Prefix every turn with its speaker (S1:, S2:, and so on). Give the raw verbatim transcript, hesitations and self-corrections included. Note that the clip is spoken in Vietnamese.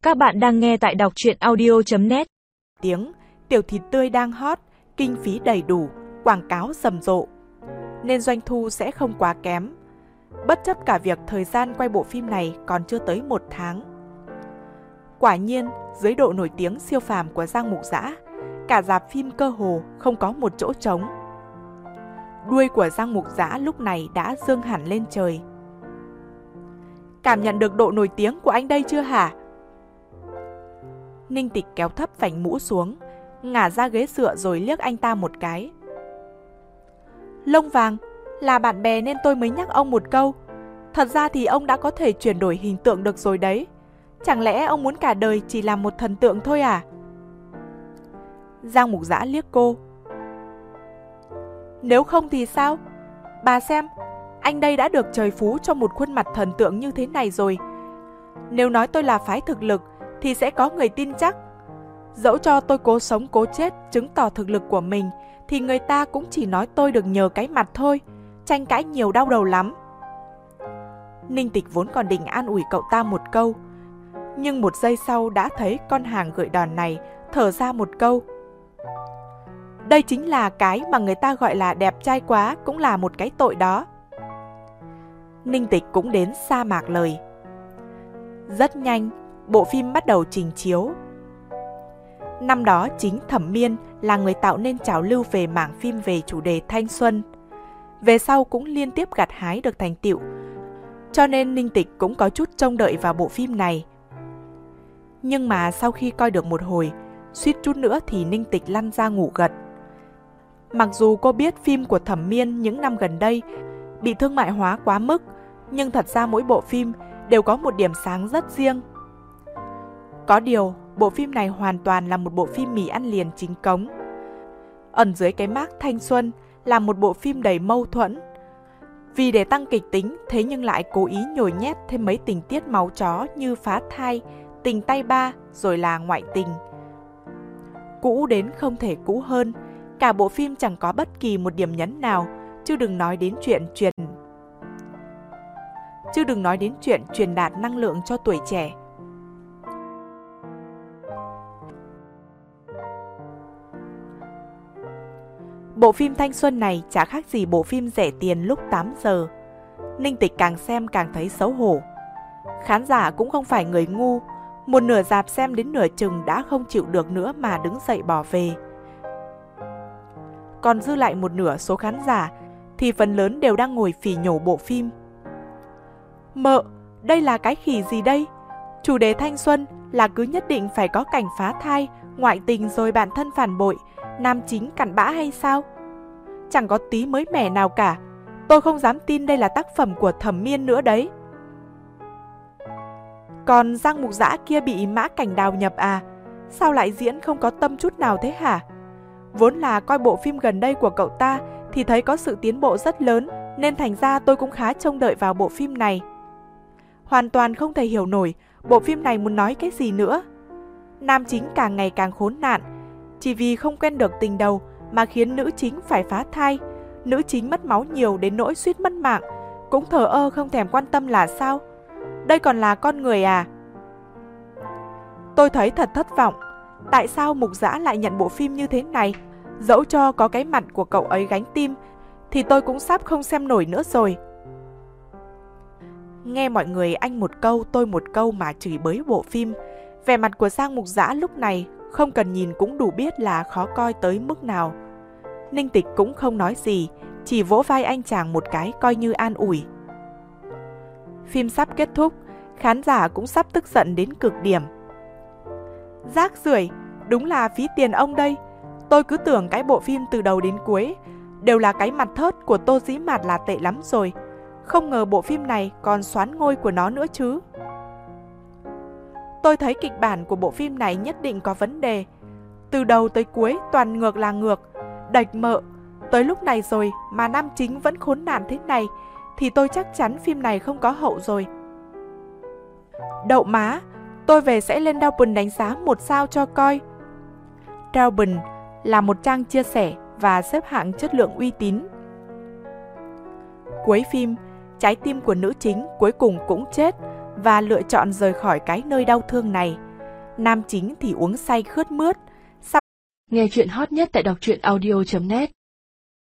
S1: Các bạn đang nghe tại đọc truyện audio chấm net.
S2: Tiếng, tiểu thịt tươi đang hot, kinh phí đầy đủ, quảng cáo rầm rộ, nên doanh thu sẽ không quá kém. Bất chấp cả việc thời gian quay bộ phim này còn chưa tới một tháng. Quả nhiên, dưới độ nổi tiếng siêu phàm của Giang Mục Dã, cả rạp phim cơ hồ không có một chỗ trống. Đuôi của Giang Mục Dã lúc này đã dương hẳn lên trời. Cảm nhận được độ nổi tiếng của anh đây chưa hả? Ninh Tịch kéo thấp vành mũ xuống, ngả ra ghế dựa rồi liếc anh ta một cái. Lông vàng, là bạn bè nên tôi mới nhắc ông một câu. Thật ra thì ông đã có thể chuyển đổi hình tượng được rồi đấy. Chẳng lẽ ông muốn cả đời chỉ làm một thần tượng thôi à? Giang Mục Dã liếc cô. Nếu không thì sao? Bà xem, anh đây đã được trời phú cho một khuôn mặt thần tượng như thế này rồi. Nếu nói tôi là phái thực lực thì sẽ có người tin chắc. Dẫu cho tôi cố sống cố chết chứng tỏ thực lực của mình thì người ta cũng chỉ nói tôi được nhờ cái mặt thôi. Tranh cãi nhiều đau đầu lắm. Ninh Tịch vốn còn định an ủi cậu ta một câu, nhưng một giây sau đã thấy con hàng gợi đòn này thở ra một câu. Đây chính là cái mà người ta gọi là đẹp trai quá cũng là một cái tội đó. Ninh Tịch cũng đến sa mạc lời. Rất nhanh, bộ phim bắt đầu trình chiếu. Năm đó chính Thẩm Miên là người tạo nên trào lưu về mảng phim về chủ đề thanh xuân. Về sau cũng liên tiếp gặt hái được thành tựu, cho nên Ninh Tịch cũng có chút trông đợi vào bộ phim này. Nhưng mà sau khi coi được một hồi, suýt chút nữa thì Ninh Tịch lăn ra ngủ gật. Mặc dù cô biết phim của Thẩm Miên những năm gần đây bị thương mại hóa quá mức, nhưng thật ra mỗi bộ phim đều có một điểm sáng rất riêng. Có điều, bộ phim này hoàn toàn là một bộ phim mì ăn liền chính cống. Ẩn dưới cái mác thanh xuân là một bộ phim đầy mâu thuẫn. Vì để tăng kịch tính, thế nhưng lại cố ý nhồi nhét thêm mấy tình tiết máu chó như phá thai, tình tay ba, rồi là ngoại tình. Cũ đến không thể cũ hơn, cả bộ phim chẳng có bất kỳ một điểm nhấn nào, chứ đừng nói đến chuyện truyền chứ đừng nói đến chuyện truyền đạt năng lượng cho tuổi trẻ. Bộ phim thanh xuân này chả khác gì bộ phim rẻ tiền lúc tám giờ. Ninh Tịch càng xem càng thấy xấu hổ. Khán giả cũng không phải người ngu, một nửa rạp xem đến nửa chừng đã không chịu được nữa mà đứng dậy bỏ về. Còn dư lại một nửa số khán giả thì phần lớn đều đang ngồi phỉ nhổ bộ phim. Mợ, đây là cái khỉ gì đây? Chủ đề thanh xuân là cứ nhất định phải có cảnh phá thai, ngoại tình rồi bạn thân phản bội, nam chính cặn bã hay sao? Chẳng có tí mới mẻ nào cả. Tôi không dám tin đây là tác phẩm của Thẩm Miên nữa đấy. Còn Giang Mục Dã kia bị Mã Cảnh Đào nhập à? Sao lại diễn không có tâm chút nào thế hả? Vốn là coi bộ phim gần đây của cậu ta thì thấy có sự tiến bộ rất lớn, nên thành ra tôi cũng khá trông đợi vào bộ phim này. Hoàn toàn không thể hiểu nổi bộ phim này muốn nói cái gì nữa. Nam chính càng ngày càng khốn nạn, chỉ vì không quen được tình đầu mà khiến nữ chính phải phá thai. Nữ chính mất máu nhiều đến nỗi suýt mất mạng, cũng thờ ơ không thèm quan tâm là sao? Đây còn là con người à? Tôi thấy thật thất vọng. Tại sao Mục Dã lại nhận bộ phim như thế này? Dẫu cho có cái mặt của cậu ấy gánh tim thì tôi cũng sắp không xem nổi nữa rồi. Nghe mọi người anh một câu tôi một câu mà chửi bới bộ phim, vẻ mặt của Giang Mục Dã lúc này không cần nhìn cũng đủ biết là khó coi tới mức nào. Ninh Tịch cũng không nói gì, chỉ vỗ vai anh chàng một cái coi như an ủi. Phim sắp kết thúc, khán giả cũng sắp tức giận đến cực điểm. Rác rưởi, đúng là phí tiền ông đây. Tôi cứ tưởng cái bộ phim từ đầu đến cuối đều là cái mặt thớt của Tô Dĩ Mạt là tệ lắm rồi. Không ngờ bộ phim này còn xoán ngôi của nó nữa chứ. Tôi thấy kịch bản của bộ phim này nhất định có vấn đề. Từ đầu tới cuối toàn ngược là ngược, đạch mợ. Tới lúc này rồi mà nam chính vẫn khốn nạn thế này thì tôi chắc chắn phim này không có hậu rồi. Đậu má, tôi về sẽ lên Douban đánh giá một sao cho coi. Douban là một trang chia sẻ và xếp hạng chất lượng uy tín. Cuối phim, trái tim của nữ chính cuối cùng cũng chết và lựa chọn rời khỏi cái nơi đau thương này. nam chính thì uống say khướt mướt.
S3: Nghe chuyện hot nhất tại đọc truyện audio chấm net